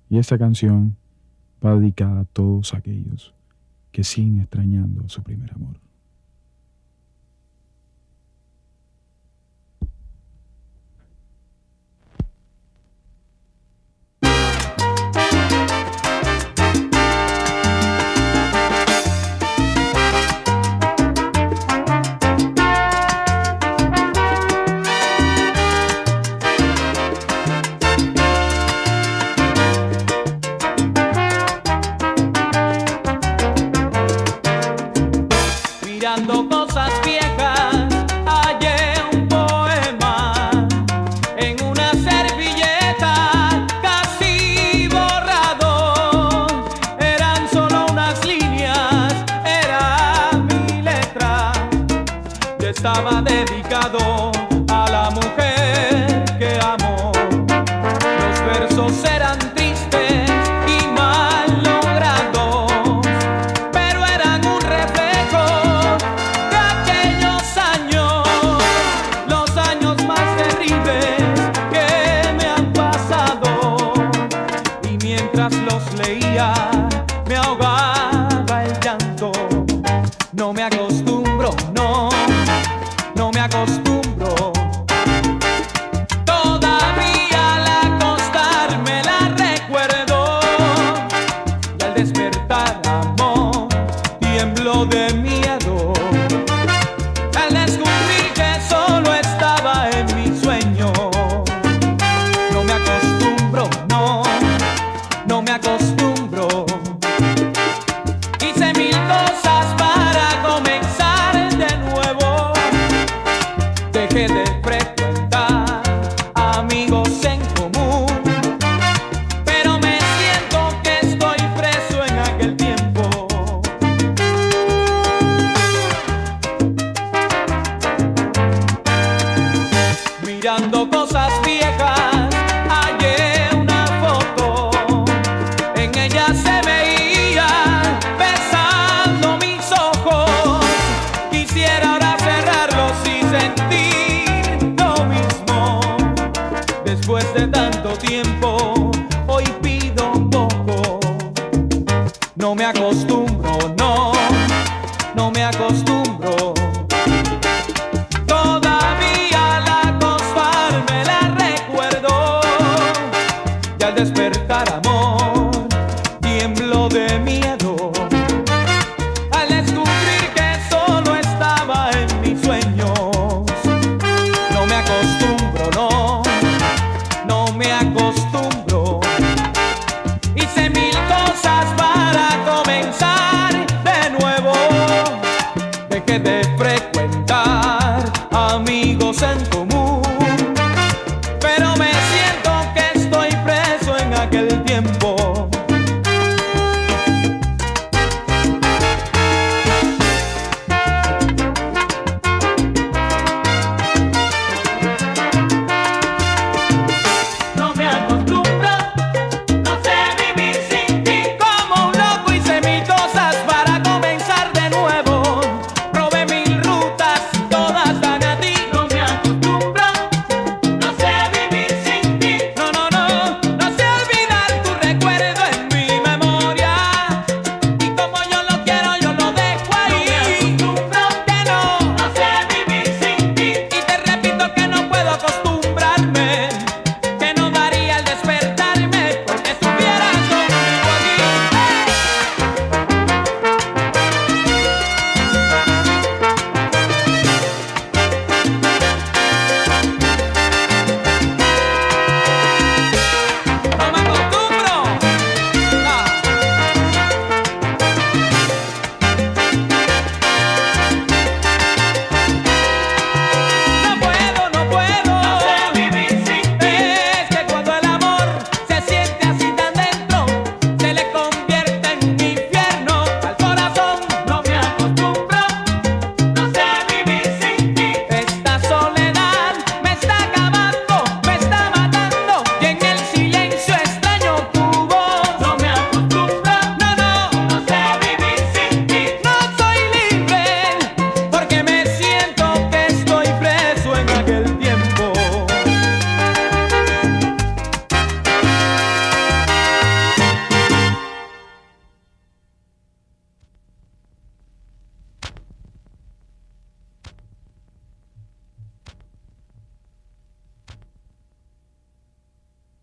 Y esta canción va dedicada a todos aquellos que siguen extrañando a su primer amor. Mirando cosas viejas, hallé un poema en una servilleta casi borrado. Eran solo unas líneas, era mi letra. Yo estaba dedicado a la mujer que amo. Los versos eran tristes y mal logrados, pero eran un reflejo de aquellos años, los años más terribles que me han pasado. Y mientras los leía me ahogaba el llanto. No me acostumbro, no me acostumbro. Todavía al acostarme la recuerdo, y al despertar amor tiemblo de miedo al descubrir que solo estaba en mi sueño. No me acostumbro, no me acostumbro. Hice mil cosas para comenzar de nuevo. Dejé de frecuentar amigos en común, pero me siento que estoy preso en aquel tiempo. Mirando cosas viejas, hallé una foto. En ella se veía besando mis ojos. Quisiera ahora cerrarlos y sentir lo mismo. Después de tanto tiempo, hoy pido un poco. No me acostumbro, no me acostumbro. Todavía al acostarme la recuerdo, y al despertar amor